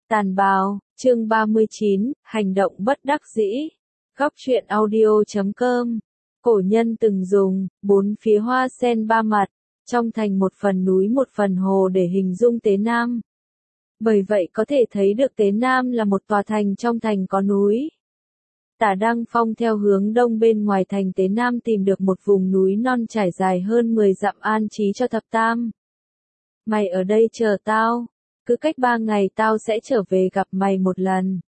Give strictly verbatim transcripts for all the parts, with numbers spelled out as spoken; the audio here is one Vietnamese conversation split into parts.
Tàn bào, chương ba mươi chín, hành động bất đắc dĩ. Góc truyện audio chấm com. Cổ nhân từng dùng, bốn phía hoa sen ba mặt, trong thành một phần núi một phần hồ để hình dung Tế Nam. Bởi vậy có thể thấy được Tế Nam là một tòa thành trong thành có núi. Tả Đăng Phong theo hướng đông bên ngoài thành Tế Nam tìm được một vùng núi non trải dài hơn mười dặm an trí cho Thập Tam. Mày ở đây chờ tao. Cứ cách ba ngày tao sẽ trở về gặp mày một lần.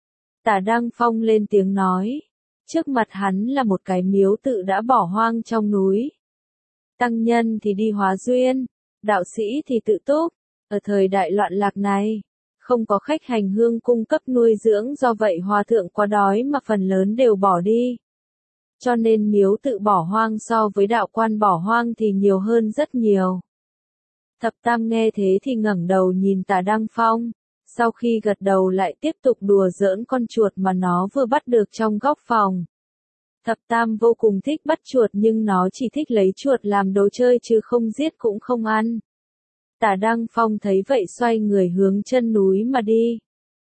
Tả Đăng Phong lên tiếng nói. Trước mặt hắn là một cái miếu tự đã bỏ hoang trong núi. Tăng nhân thì đi hóa duyên, đạo sĩ thì tự túc. Ở thời đại loạn lạc này, không có khách hành hương cung cấp nuôi dưỡng, do vậy hòa thượng quá đói mà phần lớn đều bỏ đi. Cho nên miếu tự bỏ hoang so với đạo quan bỏ hoang thì nhiều hơn rất nhiều. Thập Tam nghe thế thì ngẩng đầu nhìn Tả Đăng Phong, sau khi gật đầu lại tiếp tục đùa giỡn con chuột mà nó vừa bắt được trong góc phòng. Thập Tam vô cùng thích bắt chuột nhưng nó chỉ thích lấy chuột làm đồ chơi chứ không giết cũng không ăn. Tả Đăng Phong thấy vậy xoay người hướng chân núi mà đi.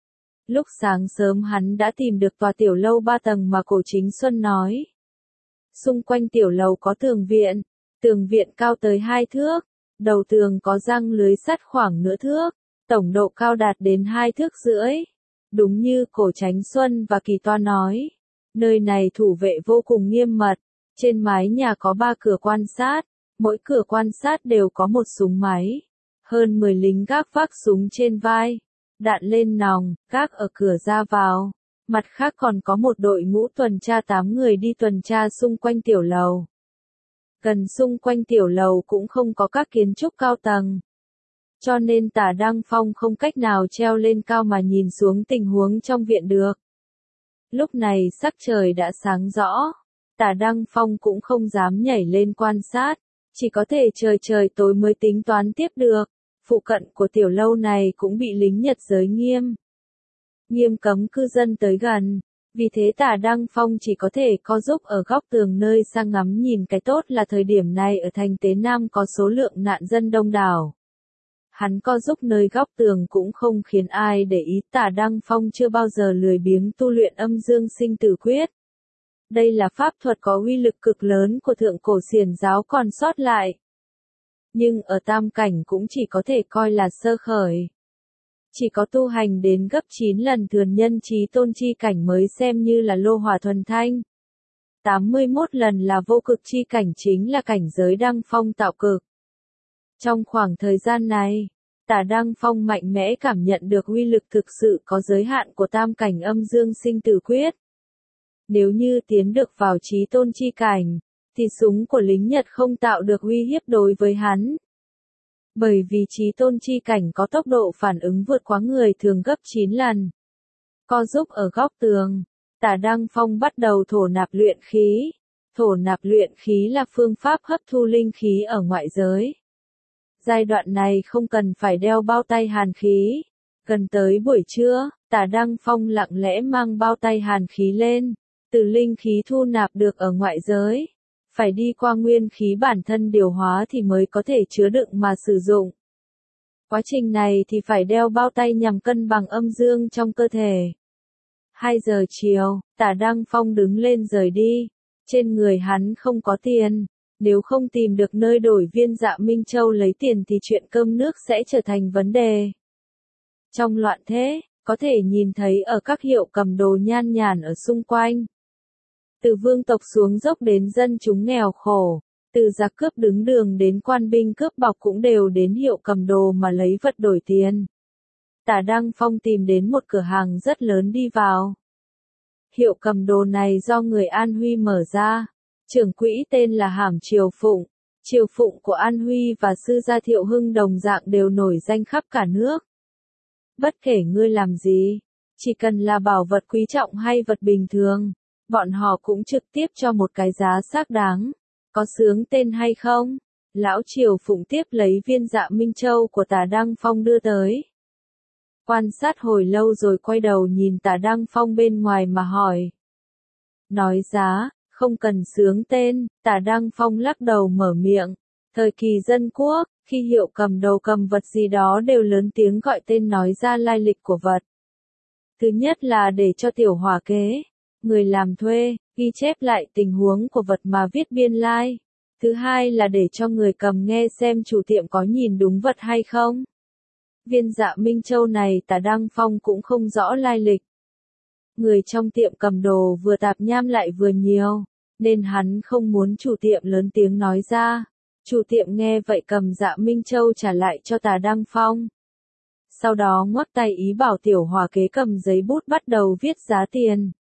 Lúc sáng sớm hắn đã tìm được tòa tiểu lâu ba tầng mà Cổ Chính Xuân nói. Xung quanh tiểu lầu có tường viện, tường viện cao tới hai thước. Đầu tường có răng lưới sắt khoảng nửa thước, tổng độ cao đạt đến hai thước rưỡi. Đúng như Cổ Chánh Xuân và Kỳ Toa nói, nơi này thủ vệ vô cùng nghiêm mật, trên mái nhà có ba cửa quan sát, mỗi cửa quan sát đều có một súng máy, hơn mười lính gác vác súng trên vai, đạn lên nòng, gác ở cửa ra vào, mặt khác còn có một đội ngũ tuần tra tám người đi tuần tra xung quanh tiểu lầu. Gần xung quanh tiểu lầu cũng không có các kiến trúc cao tầng. Cho nên Tả Đăng Phong không cách nào treo lên cao mà nhìn xuống tình huống trong viện được. Lúc này sắc trời đã sáng rõ, Tả Đăng Phong cũng không dám nhảy lên quan sát, chỉ có thể trời trời tối mới tính toán tiếp được. Phụ cận của tiểu lâu này cũng bị lính Nhật giới nghiêm. Nghiêm cấm cư dân tới gần. Vì thế Tả Đăng Phong chỉ có thể co giúp ở góc tường nơi sang ngắm nhìn. Cái tốt là thời điểm này ở thành Tế Nam có số lượng nạn dân đông đảo. Hắn co giúp nơi góc tường cũng không khiến ai để ý. Tả Đăng Phong chưa bao giờ lười biếng tu luyện âm dương sinh tử quyết. Đây là pháp thuật có uy lực cực lớn của thượng cổ xiển giáo còn sót lại. Nhưng ở tam cảnh cũng chỉ có thể coi là sơ khởi. Chỉ có tu hành đến gấp chín lần thường nhân chí tôn chi cảnh mới xem như là lô hỏa thuần thanh. tám mươi mốt lần là vô cực chi cảnh, chính là cảnh giới Đăng Phong tạo cực. Trong khoảng thời gian này, Tả Đăng Phong mạnh mẽ cảm nhận được uy lực thực sự có giới hạn của tam cảnh âm dương sinh tử quyết. Nếu như tiến được vào chí tôn chi cảnh, thì súng của lính Nhật không tạo được uy hiếp đối với hắn. Bởi vì chí tôn chi cảnh có tốc độ phản ứng vượt quá người thường gấp chín lần. Co giúp ở góc tường, Tả Đăng Phong bắt đầu thổ nạp luyện khí. Thổ nạp luyện khí là phương pháp hấp thu linh khí ở ngoại giới. Giai đoạn này không cần phải đeo bao tay hàn khí. Gần tới buổi trưa, Tả Đăng Phong lặng lẽ mang bao tay hàn khí lên, từ linh khí thu nạp được ở ngoại giới. Phải đi qua nguyên khí bản thân điều hóa thì mới có thể chứa đựng mà sử dụng. Quá trình này thì phải đeo bao tay nhằm cân bằng âm dương trong cơ thể. hai giờ chiều, Tả Đăng Phong đứng lên rời đi. Trên người hắn không có tiền. Nếu không tìm được nơi đổi viên Dạ Minh Châu lấy tiền thì chuyện cơm nước sẽ trở thành vấn đề. Trong loạn thế, có thể nhìn thấy ở các hiệu cầm đồ nhan nhản ở xung quanh. Từ vương tộc xuống dốc đến dân chúng nghèo khổ, từ giặc cướp đứng đường đến quan binh cướp bóc cũng đều đến hiệu cầm đồ mà lấy vật đổi tiền. Tả Đăng Phong tìm đến một cửa hàng rất lớn đi vào. Hiệu cầm đồ này do người An Huy mở ra, trưởng quỹ tên là Hàm Triều Phụng. Triều Phụng của An Huy và sư gia Thiệu Hưng đồng dạng đều nổi danh khắp cả nước. Bất kể ngươi làm gì, chỉ cần là bảo vật quý trọng hay vật bình thường, bọn họ cũng trực tiếp cho một cái giá xác đáng. Có xướng tên hay không? Lão Triều Phụng tiếp lấy viên Dạ Minh Châu của Tả Đăng Phong đưa tới. Quan sát hồi lâu rồi quay đầu nhìn Tả Đăng Phong bên ngoài mà hỏi. Nói giá, không cần xướng tên. Tả Đăng Phong lắc đầu mở miệng. Thời kỳ dân quốc, Khi Hiệu Cầm Đồ cầm vật gì đó đều lớn tiếng gọi tên nói ra lai lịch của vật. Thứ nhất là để cho tiểu hỏa kế, người làm thuê, ghi chép lại tình huống của vật mà viết biên lai. Thứ hai là để cho người cầm nghe xem chủ tiệm có nhìn đúng vật hay không. Viên Dạ Minh Châu này Tả Đăng Phong cũng không rõ lai lịch. Người trong tiệm cầm đồ vừa tạp nham lại vừa nhiều, nên hắn không muốn chủ tiệm lớn tiếng nói ra. Chủ tiệm nghe vậy cầm Dạ Minh Châu trả lại cho Tả Đăng Phong. Sau đó ngoắc tay ý bảo tiểu hỏa kế cầm giấy bút bắt đầu viết giá tiền.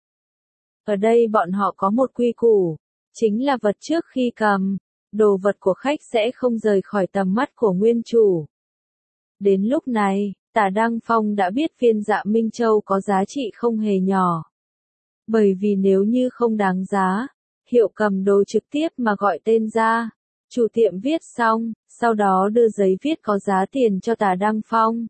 Ở đây bọn họ có một quy củ, chính là vật trước khi cầm, đồ vật của khách sẽ không rời khỏi tầm mắt của nguyên chủ. Đến lúc này, Tả Đăng Phong đã biết viên Dạ Minh Châu có giá trị không hề nhỏ. Bởi vì nếu như không đáng giá, Hiệu Cầm Đồ trực tiếp mà gọi tên ra, chủ tiệm viết xong, sau đó đưa giấy viết có giá tiền cho Tả Đăng Phong.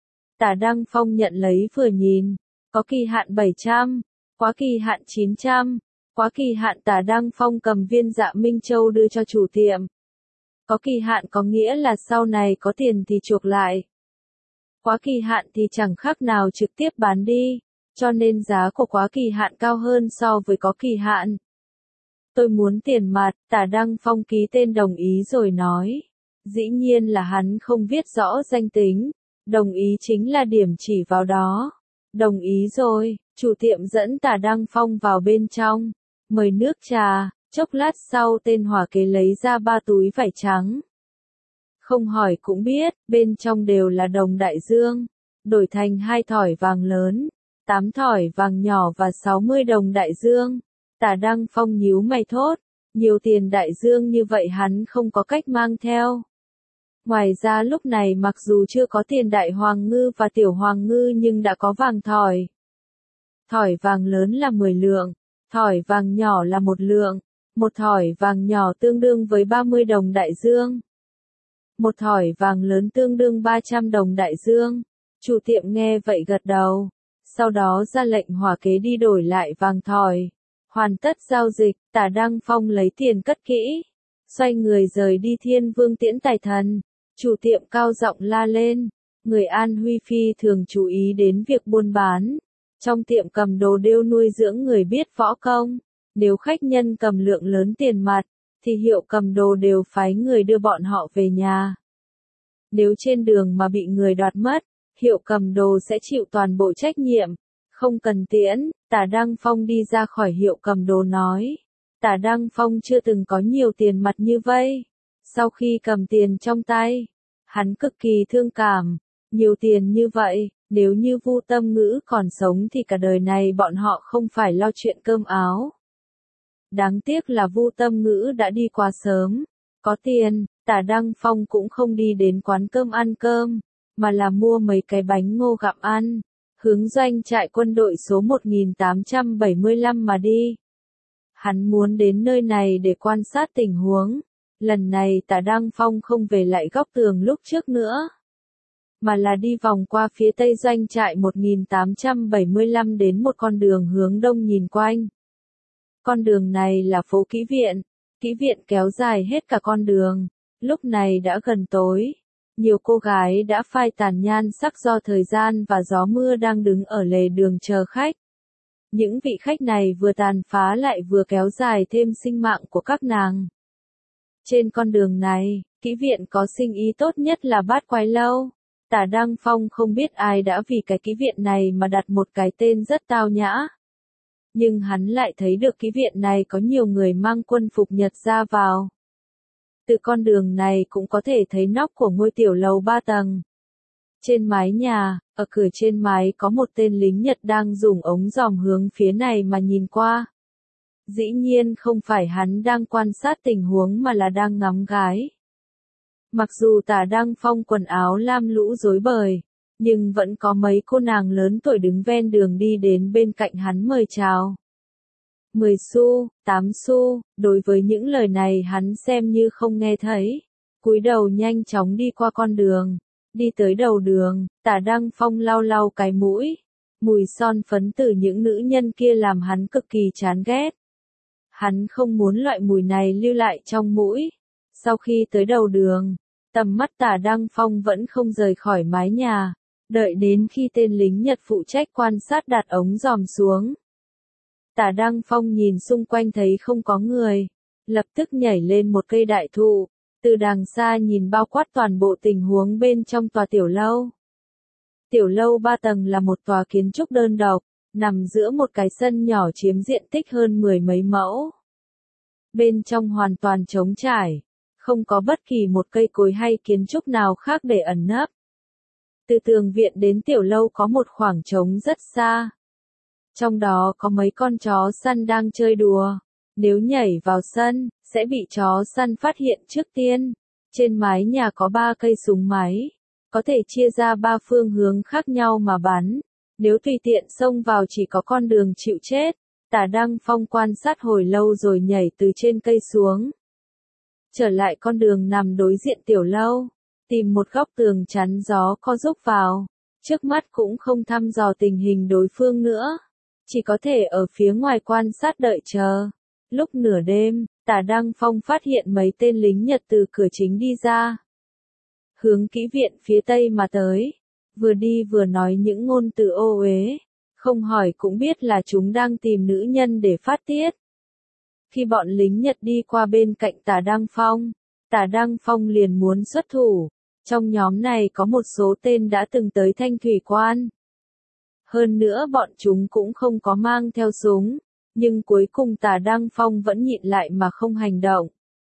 Tả Đăng Phong nhận lấy vừa nhìn, có kỳ hạn bảy trăm, quá kỳ hạn chín trăm, quá kỳ hạn Tả Đăng Phong cầm viên Dạ Minh Châu đưa cho chủ tiệm. Có kỳ hạn có nghĩa là sau này có tiền thì chuộc lại. Quá kỳ hạn thì chẳng khác nào trực tiếp bán đi, cho nên giá của quá kỳ hạn cao hơn so với có kỳ hạn. Tôi muốn tiền mặt, Tả Đăng Phong ký tên đồng ý rồi nói. Dĩ nhiên là hắn không viết rõ danh tính, đồng ý chính là điểm chỉ vào đó. Đồng ý rồi, chủ tiệm dẫn Tả Đăng Phong vào bên trong, mời nước trà, chốc lát sau tên hỏa kế lấy ra ba túi vải trắng. Không hỏi cũng biết, bên trong đều là đồng đại dương, đổi thành hai thỏi vàng lớn, tám thỏi vàng nhỏ và sáu mươi đồng đại dương. Tả Đăng Phong nhíu mày thốt, nhiều tiền đại dương như vậy hắn không có cách mang theo. Ngoài ra lúc này mặc dù chưa có tiền đại hoàng ngư và tiểu hoàng ngư nhưng đã có vàng thỏi. Thỏi vàng lớn là mười lượng, thỏi vàng nhỏ là một lượng, một thỏi vàng nhỏ tương đương với ba mươi đồng đại dương. Một thỏi vàng lớn tương đương ba trăm đồng đại dương. Chủ tiệm nghe vậy gật đầu, sau đó ra lệnh hỏa kế đi đổi lại vàng thỏi. Hoàn tất giao dịch, Tả Đăng Phong lấy tiền cất kỹ, xoay người rời đi Thiên Vương Tiễn Tài Thần. Chủ tiệm cao giọng la lên, người An Huy phi thường chú ý đến việc buôn bán. Trong tiệm cầm đồ đều nuôi dưỡng người biết võ công, nếu khách nhân cầm lượng lớn tiền mặt, thì Hiệu Cầm Đồ đều phái người đưa bọn họ về nhà. Nếu trên đường mà bị người đoạt mất, Hiệu Cầm Đồ sẽ chịu toàn bộ trách nhiệm. Không cần tiễn, Tả Đăng Phong đi ra khỏi Hiệu Cầm Đồ nói. Tả Đăng Phong chưa từng có nhiều tiền mặt như vậy. Sau khi cầm tiền trong tay, hắn cực kỳ thương cảm. Nhiều tiền như vậy, nếu như Vu Tâm Ngữ còn sống thì cả đời này bọn họ không phải lo chuyện cơm áo. Đáng tiếc là Vu Tâm Ngữ đã đi quá sớm. Có tiền, Tả Đăng Phong cũng không đi đến quán cơm ăn cơm, mà là mua mấy cái bánh ngô gặm ăn, hướng doanh trại quân đội số một nghìn tám trăm bảy mươi lăm mà đi. Hắn muốn đến nơi này để quan sát tình huống. Lần này Tả Đăng Phong không về lại góc tường lúc trước nữa, mà là đi vòng qua phía tây doanh trại một nghìn tám trăm bảy mươi lăm đến một con đường hướng đông nhìn quanh. Con đường này là phố Kỹ Viện, Kỹ Viện kéo dài hết cả con đường. Lúc này đã gần tối, nhiều cô gái đã phai tàn nhan sắc do thời gian và gió mưa đang đứng ở lề đường chờ khách. Những vị khách này vừa tàn phá lại vừa kéo dài thêm sinh mạng của các nàng. Trên con đường này, Kỹ Viện có sinh ý tốt nhất là Bát Quái Lâu. Tả Đăng Phong không biết ai đã vì cái Kỹ Viện này mà đặt một cái tên rất tao nhã. Nhưng hắn lại thấy được Kỹ Viện này có nhiều người mang quân phục Nhật ra vào. Từ con đường này cũng có thể thấy nóc của ngôi tiểu lầu ba tầng. Trên mái nhà, ở cửa trên mái có một tên lính Nhật đang dùng ống dòm hướng phía này mà nhìn qua. Dĩ nhiên không phải hắn đang quan sát tình huống mà là đang ngắm gái. Mặc dù Tả Đăng Phong quần áo lam lũ rối bời, nhưng vẫn có mấy cô nàng lớn tuổi đứng ven đường đi đến bên cạnh hắn mời chào. mười xu, tám xu, đối với những lời này hắn xem như không nghe thấy. Cúi đầu nhanh chóng đi qua con đường. Đi tới đầu đường, Tả Đăng Phong lau lau cái mũi. Mùi son phấn từ những nữ nhân kia làm hắn cực kỳ chán ghét. Hắn không muốn loại mùi này lưu lại trong mũi. Sau khi tới đầu đường, Tầm mắt Tả Đăng Phong vẫn không rời khỏi mái nhà, đợi đến khi tên lính Nhật phụ trách quan sát đặt ống dòm xuống. Tả Đăng Phong nhìn xung quanh thấy không có người, lập tức nhảy lên một cây đại thụ, từ đàng xa nhìn bao quát toàn bộ tình huống bên trong tòa tiểu lâu. Tiểu lâu ba tầng là một tòa kiến trúc đơn độc, nằm giữa một cái sân nhỏ chiếm diện tích hơn mười mấy mẫu. Bên trong hoàn toàn trống trải, không có bất kỳ một cây cối hay kiến trúc nào khác để ẩn nấp. Từ tường viện đến tiểu lâu có một khoảng trống rất xa. Trong đó có mấy con chó săn đang chơi đùa. Nếu nhảy vào sân, sẽ bị chó săn phát hiện trước tiên. Trên mái nhà có ba cây súng máy, có thể chia ra ba phương hướng khác nhau mà bắn. Nếu tùy tiện xông vào chỉ có con đường chịu chết. Tả Đăng Phong quan sát hồi lâu rồi nhảy từ trên cây xuống. Trở lại con đường nằm đối diện tiểu lâu, tìm một góc tường chắn gió co giúp vào. Trước mắt cũng không thăm dò tình hình đối phương nữa, chỉ có thể ở phía ngoài quan sát đợi chờ. Lúc nửa đêm, Tả Đăng Phong phát hiện mấy tên lính Nhật từ cửa chính đi ra, hướng kỹ viện phía tây mà tới, vừa đi vừa nói những ngôn từ ô uế, không hỏi cũng biết là chúng đang tìm nữ nhân để phát tiết. Khi bọn lính Nhật đi qua bên cạnh Tả Đăng Phong, Tả Đăng Phong liền muốn xuất thủ. Trong nhóm này có một số tên đã từng tới Thanh Thủy Quan. Hơn nữa bọn chúng cũng không có mang theo súng, nhưng cuối cùng Tả Đăng Phong vẫn nhịn lại mà không hành động.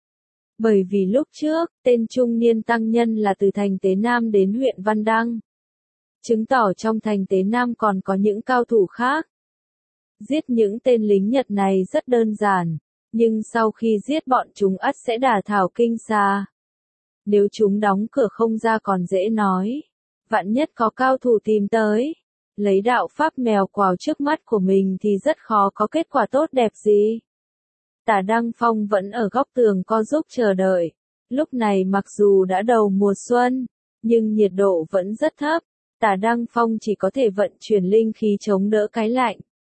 Bởi vì lúc trước, tên trung niên tăng nhân là từ thành Tế Nam đến huyện Văn Đăng, chứng tỏ trong thành Tế Nam còn có những cao thủ khác. Giết những tên lính Nhật này rất đơn giản, nhưng sau khi giết bọn chúng ắt sẽ đả thảo kinh xà. Nếu chúng đóng cửa không ra còn dễ nói, vạn nhất có cao thủ tìm tới, lấy đạo pháp mèo quào trước mắt của mình thì rất khó có kết quả tốt đẹp gì. Tả Đăng Phong vẫn ở góc tường co giúp chờ đợi. Lúc này mặc dù đã đầu mùa xuân, nhưng nhiệt độ vẫn rất thấp. Tả Đăng Phong chỉ có thể vận chuyển linh khí chống đỡ cái lạnh.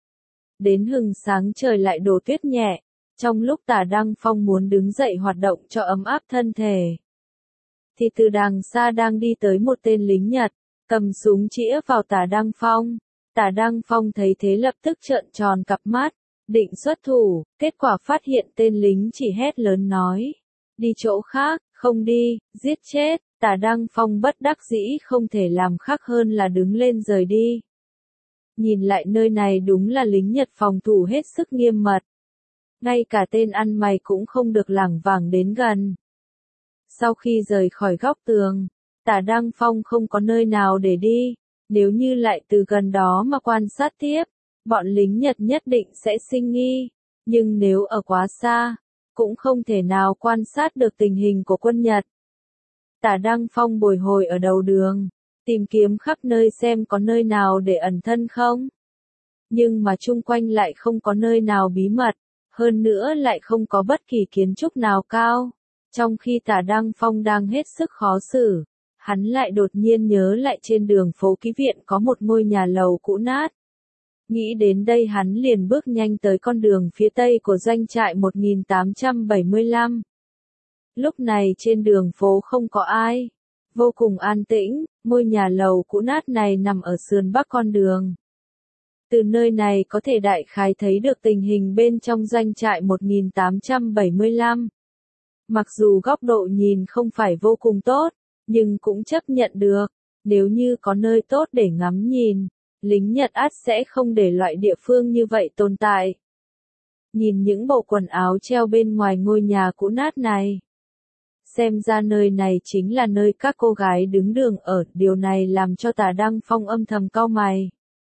Đến hừng sáng trời lại đổ tuyết nhẹ. Trong lúc Tả Đăng Phong muốn đứng dậy hoạt động cho ấm áp thân thể, thì từ đàng xa đang đi tới một tên lính Nhật, cầm súng chĩa vào Tả Đăng Phong. Tả Đăng Phong thấy thế lập tức trợn tròn cặp mắt, định xuất thủ, kết quả phát hiện tên lính chỉ hét lớn nói, đi chỗ khác, không đi, giết chết. Tả Đăng Phong bất đắc dĩ không thể làm khác hơn là đứng lên rời đi. Nhìn lại nơi này đúng là lính Nhật phòng thủ hết sức nghiêm mật. Ngay cả tên ăn mày cũng không được lảng vảng đến gần. Sau khi rời khỏi góc tường, Tả Đăng Phong không có nơi nào để đi. Nếu như lại từ gần đó mà quan sát tiếp, bọn lính Nhật nhất định sẽ sinh nghi. Nhưng nếu ở quá xa, cũng không thể nào quan sát được tình hình của quân Nhật. Tả Đăng Phong bồi hồi ở đầu đường, tìm kiếm khắp nơi xem có nơi nào để ẩn thân không. Nhưng mà chung quanh lại không có nơi nào bí mật, hơn nữa lại không có bất kỳ kiến trúc nào cao. Trong khi Tả Đăng Phong đang hết sức khó xử, hắn lại đột nhiên nhớ lại trên đường phố Ký Viện có một ngôi nhà lầu cũ nát. Nghĩ đến đây hắn liền bước nhanh tới con đường phía tây của doanh trại một nghìn tám trăm bảy mươi lăm. Lúc này trên đường phố không có ai, vô cùng an tĩnh, ngôi nhà lầu cũ nát này nằm ở sườn bắc con đường. Từ nơi này có thể đại khái thấy được tình hình bên trong doanh trại một nghìn tám trăm bảy mươi lăm. Mặc dù góc độ nhìn không phải vô cùng tốt, nhưng cũng chấp nhận được, nếu như có nơi tốt để ngắm nhìn, lính Nhật ắt sẽ không để loại địa phương như vậy tồn tại. Nhìn những bộ quần áo treo bên ngoài ngôi nhà cũ nát này, xem ra nơi này chính là nơi các cô gái đứng đường ở, điều này làm cho Tả Đăng Phong âm thầm cau mày.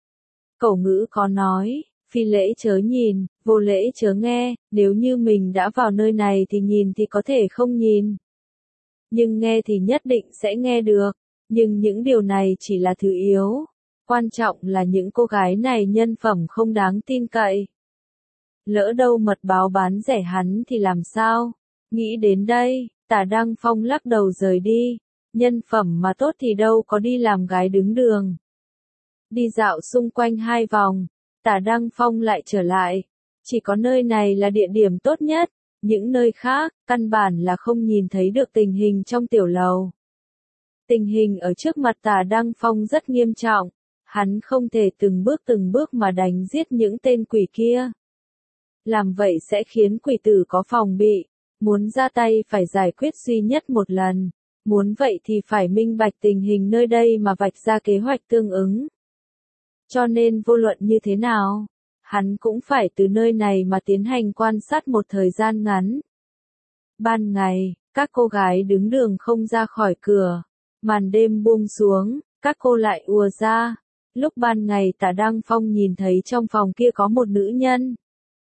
Cổ ngữ có nói, phi lễ chớ nhìn, vô lễ chớ nghe, nếu như mình đã vào nơi này thì nhìn thì có thể không nhìn. Nhưng nghe thì nhất định sẽ nghe được, nhưng những điều này chỉ là thứ yếu. Quan trọng là những cô gái này nhân phẩm không đáng tin cậy. Lỡ đâu mật báo bán rẻ hắn thì làm sao? Nghĩ đến đây, Tả Đăng Phong lắc đầu rời đi. Nhân phẩm mà tốt thì đâu có đi làm gái đứng đường. Đi dạo xung quanh hai vòng, Tả Đăng Phong lại trở lại. Chỉ có nơi này là địa điểm tốt nhất. Những nơi khác, căn bản là không nhìn thấy được tình hình trong tiểu lầu. Tình hình ở trước mặt Tả Đăng Phong rất nghiêm trọng, hắn không thể từng bước từng bước mà đánh giết những tên quỷ kia. Làm vậy sẽ khiến quỷ tử có phòng bị, muốn ra tay phải giải quyết duy nhất một lần, muốn vậy thì phải minh bạch tình hình nơi đây mà vạch ra kế hoạch tương ứng. Cho nên vô luận như thế nào, hắn cũng phải từ nơi này mà tiến hành quan sát một thời gian ngắn. Ban ngày, các cô gái đứng đường không ra khỏi cửa, màn đêm buông xuống, các cô lại ùa ra. Lúc ban ngày Tả Đăng Phong nhìn thấy trong phòng kia có một nữ nhân.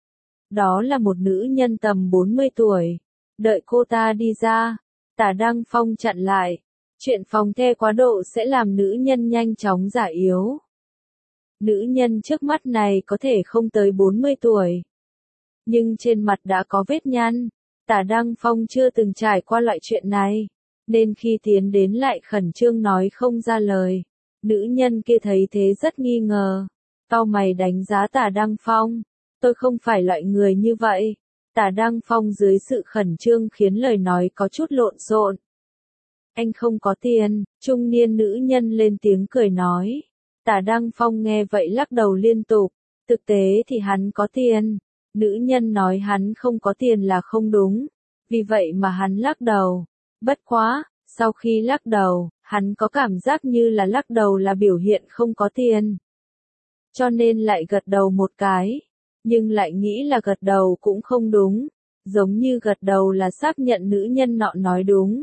Đó là một nữ nhân tầm bốn mươi tuổi. Đợi cô ta đi ra, Tả Đăng Phong chặn lại. Chuyện phòng the quá độ sẽ làm nữ nhân nhanh chóng già yếu. Nữ nhân trước mắt này có thể không tới bốn mươi tuổi. Nhưng trên mặt đã có vết nhăn. Tả Đăng Phong chưa từng trải qua loại chuyện này. Nên khi tiến đến lại khẩn trương nói không ra lời. Nữ nhân kia thấy thế rất nghi ngờ. Cau mày đánh giá Tả Đăng Phong. Tôi không phải loại người như vậy. Tả Đăng Phong dưới sự khẩn trương khiến lời nói có chút lộn xộn. Anh không có tiền, trung niên nữ nhân lên tiếng cười nói. Tả Đăng Phong nghe vậy lắc đầu liên tục. Thực tế thì hắn có tiền. Nữ nhân nói hắn không có tiền là không đúng. Vì vậy mà hắn lắc đầu. Bất quá, sau khi lắc đầu, hắn có cảm giác như là lắc đầu là biểu hiện không có tiền. Cho nên lại gật đầu một cái. Nhưng lại nghĩ là gật đầu cũng không đúng. Giống như gật đầu là xác nhận nữ nhân nọ nói đúng.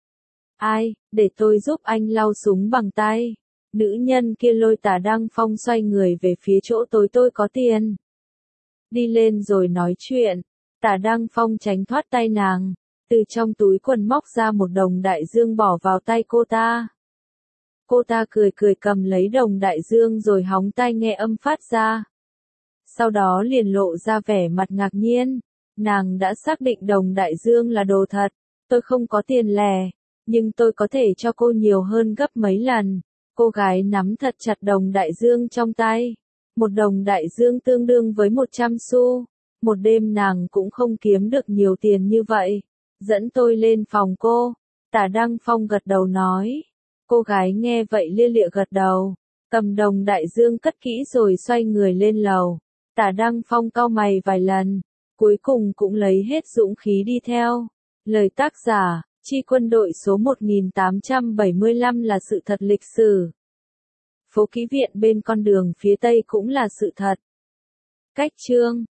Ai, để tôi giúp anh lau súng bằng tay. Nữ nhân kia lôi Tả Đăng Phong xoay người về phía chỗ tối tôi có tiền. Đi lên rồi nói chuyện. Tả Đăng Phong tránh thoát tay nàng. Từ trong túi quần móc ra một đồng đại dương bỏ vào tay cô ta. Cô ta cười cười cầm lấy đồng đại dương rồi hóng tai nghe âm phát ra. Sau đó liền lộ ra vẻ mặt ngạc nhiên. Nàng đã xác định đồng đại dương là đồ thật. Tôi không có tiền lẻ, nhưng tôi có thể cho cô nhiều hơn gấp mấy lần. Cô gái nắm thật chặt đồng đại dương trong tay. Một đồng đại dương tương đương với một trăm xu. Một đêm nàng cũng không kiếm được nhiều tiền như vậy. Dẫn tôi lên phòng cô. Tả Đăng Phong gật đầu nói. Cô gái nghe vậy lia lịa gật đầu. Cầm đồng đại dương cất kỹ rồi xoay người lên lầu. Tả Đăng Phong cau mày vài lần. Cuối cùng cũng lấy hết dũng khí đi theo. Lời tác giả, Chi quân đội số một nghìn tám trăm bảy mươi lăm là sự thật lịch sử. Phố ký viện bên con đường phía tây cũng là sự thật. Cách chương